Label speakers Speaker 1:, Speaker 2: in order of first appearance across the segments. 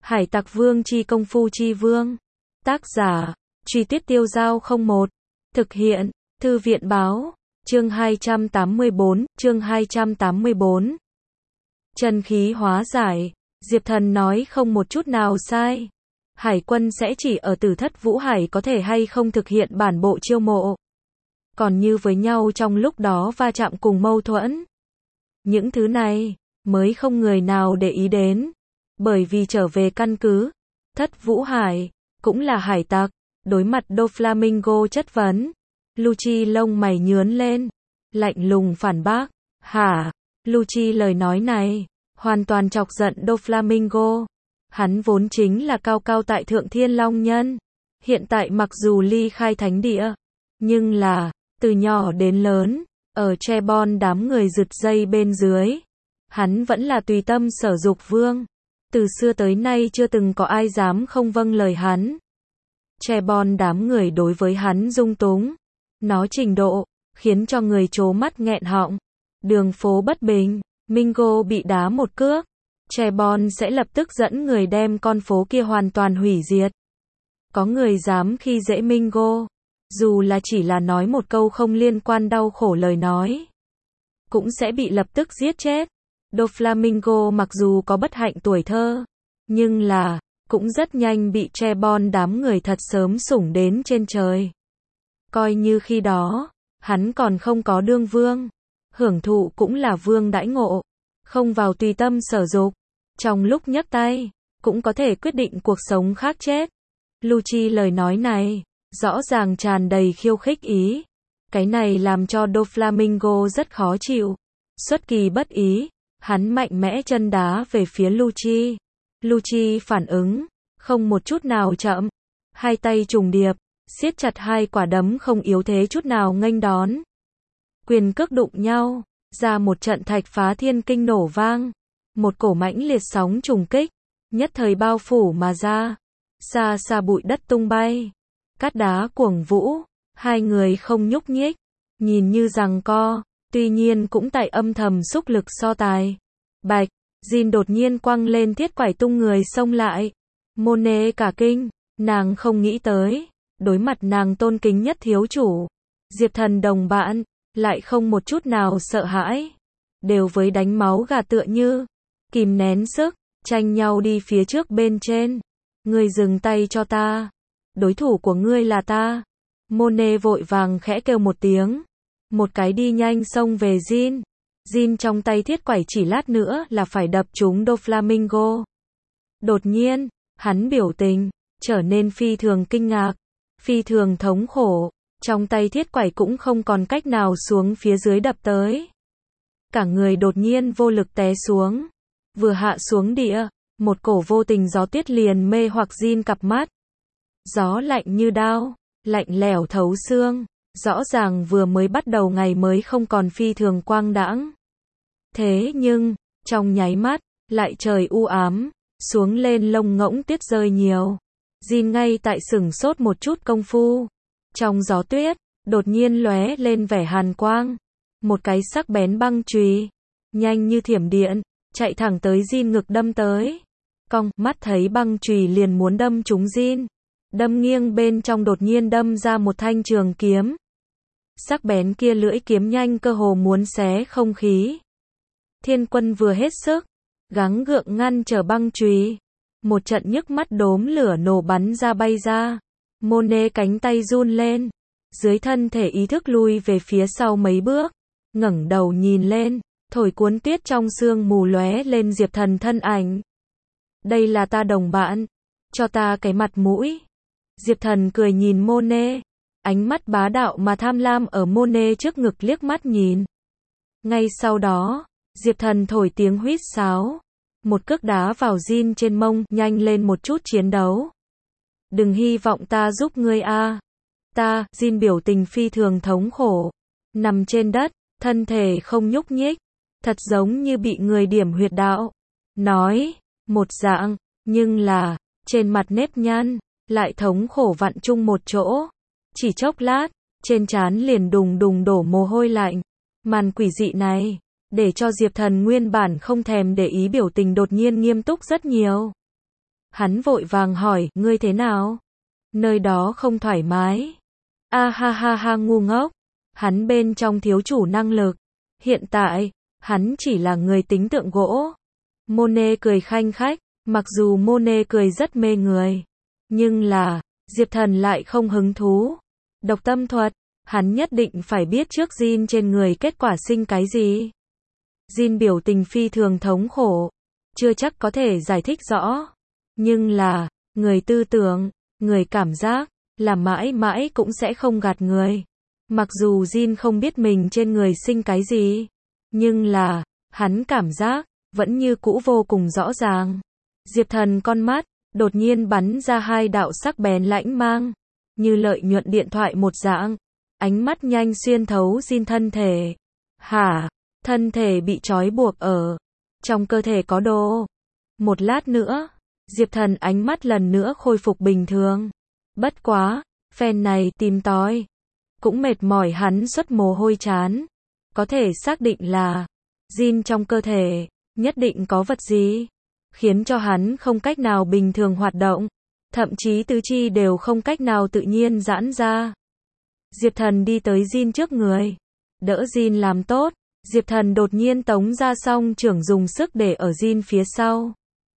Speaker 1: Hải Tặc Vương chi công phu chi vương. Tác giả, Truy Tuyết Tiêu Giao 01. Thực hiện, Thư viện Báo. Chương 284, chương 284. Chân khí hóa giải. Diệp Thần nói không một chút nào sai. Hải quân sẽ chỉ ở Tử Thất Vũ Hải có thể hay không thực hiện bản bộ chiêu mộ. Còn như với nhau trong lúc đó va chạm cùng mâu thuẫn. Những thứ này, mới không người nào để ý đến. Bởi vì trở về căn cứ, Thất Vũ Hải, cũng là hải tặc, đối mặt Doflamingo chất vấn. Lucci lông mày nhướn lên, lạnh lùng phản bác. Hả? Lucci lời nói này, hoàn toàn chọc giận Doflamingo. Hắn vốn chính là cao cao tại thượng thiên long nhân. Hiện tại mặc dù ly khai thánh địa, nhưng là, từ nhỏ đến lớn, ở Trebon đám người rực dây bên dưới. Hắn vẫn là tùy tâm sở dục vương. Từ xưa tới nay chưa từng có ai dám không vâng lời hắn. Trebon đám người đối với hắn dung túng. Nó trình độ, khiến cho người trố mắt nghẹn họng. Đường phố bất bình, Mingo bị đá một cước. Trebon sẽ lập tức dẫn người đem con phố kia hoàn toàn hủy diệt. Có người dám khi dễ Mingo, dù là chỉ là nói một câu không liên quan đau khổ lời nói, cũng sẽ bị lập tức giết chết. Doflamingo mặc dù có bất hạnh tuổi thơ, nhưng là, cũng rất nhanh bị Trebon đám người thật sớm sủng đến trên trời. Coi như khi đó, hắn còn không có đương vương, hưởng thụ cũng là vương đãi ngộ, không vào tùy tâm sở dục, trong lúc nhấc tay, cũng có thể quyết định cuộc sống khác chết. Lucci lời nói này, rõ ràng tràn đầy khiêu khích ý. Cái này làm cho Doflamingo rất khó chịu. Xuất kỳ bất ý, hắn mạnh mẽ chân đá về phía Lucci. Lucci phản ứng, không một chút nào chậm. Hai tay trùng điệp, siết chặt hai quả đấm không yếu thế chút nào nghênh đón. Quyền cước đụng nhau, ra một trận thạch phá thiên kinh nổ vang. Một cổ mãnh liệt sóng trùng kích, nhất thời bao phủ mà ra. Xa xa bụi đất tung bay. Cát đá cuồng vũ, hai người không nhúc nhích. Nhìn như giằng co, tuy nhiên cũng tại âm thầm xúc lực so tài. Bạch, Jin đột nhiên quăng lên thiết quải tung người xông lại. Monet cả kinh, nàng không nghĩ tới. Đối mặt nàng tôn kính nhất thiếu chủ, Diệp Thần đồng bạn, lại không một chút nào sợ hãi. Đều với đánh máu gà tựa như, kìm nén sức, tranh nhau đi phía trước bên trên. Ngươi dừng tay cho ta. Đối thủ của ngươi là ta. Monet vội vàng khẽ kêu một tiếng. Một cái đi nhanh xông về Jin. Jin trong tay thiết quải chỉ lát nữa là phải đập trúng Doflamingo. Đột nhiên, hắn biểu tình, trở nên phi thường kinh ngạc, phi thường thống khổ. Trong tay thiết quải cũng không còn cách nào xuống phía dưới đập tới. Cả người đột nhiên vô lực té xuống. Vừa hạ xuống địa, một cổ vô tình gió tuyết liền mê hoặc Jin cặp mắt. Gió lạnh như đao, lạnh lẽo thấu xương, rõ ràng vừa mới bắt đầu ngày mới không còn phi thường quang đãng. Thế nhưng, trong nháy mắt, lại trời u ám, xuống lên lông ngỗng tuyết rơi nhiều. Jin ngay tại sửng sốt một chút công phu. Trong gió tuyết, đột nhiên lóe lên vẻ hàn quang. Một cái sắc bén băng chùy, nhanh như thiểm điện, chạy thẳng tới Jin ngực đâm tới. Cong, mắt thấy băng chùy liền muốn đâm trúng Jin. Đâm nghiêng bên trong đột nhiên đâm ra một thanh trường kiếm. Sắc bén kia lưỡi kiếm nhanh cơ hồ muốn xé không khí. Thiên Quân vừa hết sức, gắng gượng ngăn trở băng chùy. Một trận nhức mắt đốm lửa nổ bắn ra bay ra. Monet cánh tay run lên. Dưới thân thể ý thức lui về phía sau mấy bước. Ngẩng đầu nhìn lên, thổi cuốn tuyết trong sương mù lóe lên Diệp Thần thân ảnh. Đây là ta đồng bạn. Cho ta cái mặt mũi. Diệp Thần cười nhìn Monet. Ánh mắt bá đạo mà tham lam ở Monet trước ngực liếc mắt nhìn. Ngay sau đó, Diệp Thần thổi tiếng huýt sáo. Một cước đá vào Jin trên mông, nhanh lên một chút chiến đấu. Đừng hy vọng ta giúp ngươi a. Ta, Jin biểu tình phi thường thống khổ. Nằm trên đất, thân thể không nhúc nhích. Thật giống như bị người điểm huyệt đạo. Nói, một dạng, nhưng là, trên mặt nếp nhăn, lại thống khổ vặn chung một chỗ. Chỉ chốc lát, trên trán liền đùng đùng đổ mồ hôi lạnh. Màn quỷ dị này, để cho Diệp Thần nguyên bản không thèm để ý biểu tình đột nhiên nghiêm túc rất nhiều. Hắn vội vàng hỏi, ngươi thế nào? Nơi đó không thoải mái. A ha ha ha ngu ngốc. Hắn bên trong thiếu chủ năng lực. Hiện tại, hắn chỉ là người tính tượng gỗ. Monet cười khanh khách, mặc dù Monet cười rất mê người. Nhưng là, Diệp Thần lại không hứng thú. Độc tâm thuật, hắn nhất định phải biết trước Jin trên người kết quả sinh cái gì. Jin biểu tình phi thường thống khổ. Chưa chắc có thể giải thích rõ. Nhưng là, người tư tưởng, người cảm giác, là mãi mãi cũng sẽ không gạt người. Mặc dù Jin không biết mình trên người sinh cái gì. Nhưng là, hắn cảm giác, vẫn như cũ vô cùng rõ ràng. Diệp Thần con mắt, đột nhiên bắn ra hai đạo sắc bén lãnh mang. Như lợi nhuận điện thoại một dạng. Ánh mắt nhanh xuyên thấu Jin thân thể. Hả? Thân thể bị trói buộc ở. Trong cơ thể có đồ. Một lát nữa, Diệp Thần ánh mắt lần nữa khôi phục bình thường. Bất quá, phen này tìm tòi. Cũng mệt mỏi hắn xuất mồ hôi chán. Có thể xác định là, Jin trong cơ thể, nhất định có vật gì, khiến cho hắn không cách nào bình thường hoạt động. Thậm chí tứ chi đều không cách nào tự nhiên giãn ra. Diệp Thần đi tới Jin trước người. Đỡ Jin làm tốt. Diệp Thần đột nhiên tống ra song trưởng dùng sức để ở Jin phía sau.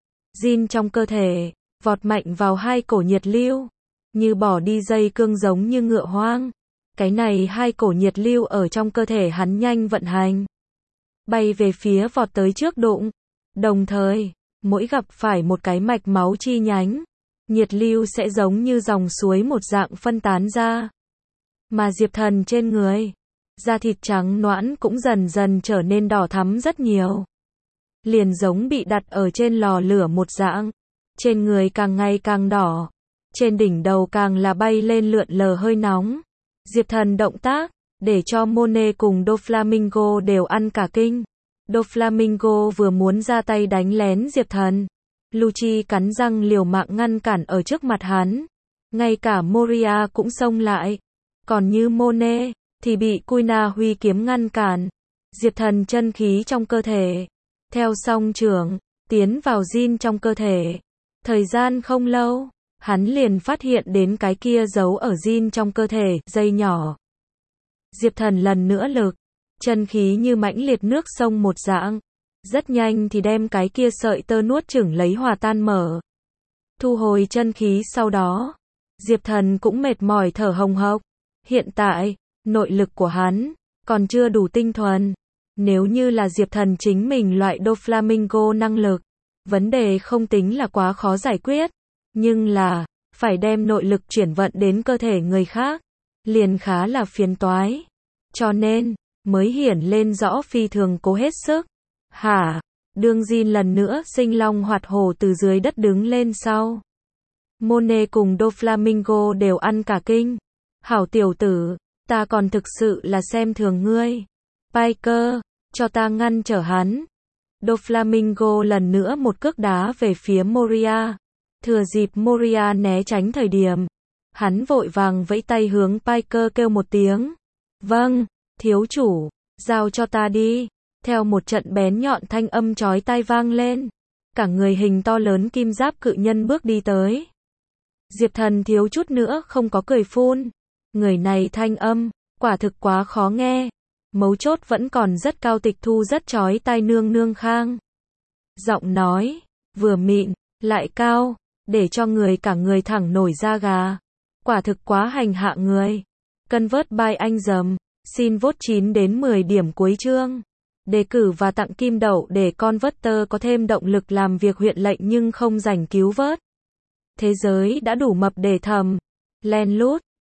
Speaker 1: Jin trong cơ thể, vọt mạnh vào hai cổ nhiệt lưu. Như bỏ đi dây cương giống như ngựa hoang. Cái này hai cổ nhiệt lưu ở trong cơ thể hắn nhanh vận hành. Bay về phía vọt tới trước đụng. Đồng thời, mỗi gặp phải một cái mạch máu chi nhánh, nhiệt lưu sẽ giống như dòng suối một dạng phân tán ra. Mà Diệp Thần trên người, da thịt trắng nõn cũng dần dần trở nên đỏ thắm rất nhiều. Liền giống bị đặt ở trên lò lửa một dạng. Trên người càng ngày càng đỏ. Trên đỉnh đầu càng là bay lên lượn lờ hơi nóng. Diệp Thần động tác, để cho Monet cùng Doflamingo đều ăn cả kinh. Doflamingo vừa muốn ra tay đánh lén Diệp Thần. Lucci cắn răng liều mạng ngăn cản ở trước mặt hắn. Ngay cả Moria cũng xông lại. Còn như Monet, thì bị Kuina huy kiếm ngăn cản. Diệp Thần chân khí trong cơ thể. Theo song trưởng, tiến vào Jin trong cơ thể. Thời gian không lâu, hắn liền phát hiện đến cái kia giấu ở Jin trong cơ thể, dây nhỏ. Diệp Thần lần nữa lực, chân khí như mãnh liệt nước sông một dạng. Rất nhanh thì đem cái kia sợi tơ nuốt chửng lấy hòa tan mở. Thu hồi chân khí sau đó, Diệp Thần cũng mệt mỏi thở hồng hộc. Hiện tại, nội lực của hắn còn chưa đủ tinh thuần. Nếu như là Diệp Thần chính mình loại Doflamingo năng lực, vấn đề không tính là quá khó giải quyết. Nhưng là, phải đem nội lực chuyển vận đến cơ thể người khác, liền khá là phiền toái. Cho nên, mới hiển lên rõ phi thường cố hết sức. Hả? Đương Jin lần nữa sinh long hoạt hổ từ dưới đất đứng lên sau. Monet cùng Doflamingo đều ăn cả kinh. Hảo tiểu tử, ta còn thực sự là xem thường ngươi. Piker, cho ta ngăn trở hắn. Doflamingo lần nữa một cước đá về phía Moria. Thừa dịp Moria né tránh thời điểm, hắn vội vàng vẫy tay hướng Piker kêu một tiếng. Vâng, thiếu chủ, giao cho ta đi. Theo một trận bén nhọn thanh âm chói tai vang lên, cả người hình to lớn kim giáp cự nhân bước đi tới. Diệp Thần thiếu chút nữa không có cười phun. Người này thanh âm, quả thực quá khó nghe. Mấu chốt vẫn còn rất cao, tịch thu rất chói tai, nương nương khang. Giọng nói, vừa mịn, lại cao, để cho người cả người thẳng nổi da gà. Quả thực quá hành hạ người. Convert by anh dầm, xin vote 9 đến 10 điểm cuối chương. Đề cử và tặng kim đậu để Converter có thêm động lực làm việc huyện lệnh nhưng không rảnh cứu vớt. Thế giới đã đủ mập để thầm. Len lút.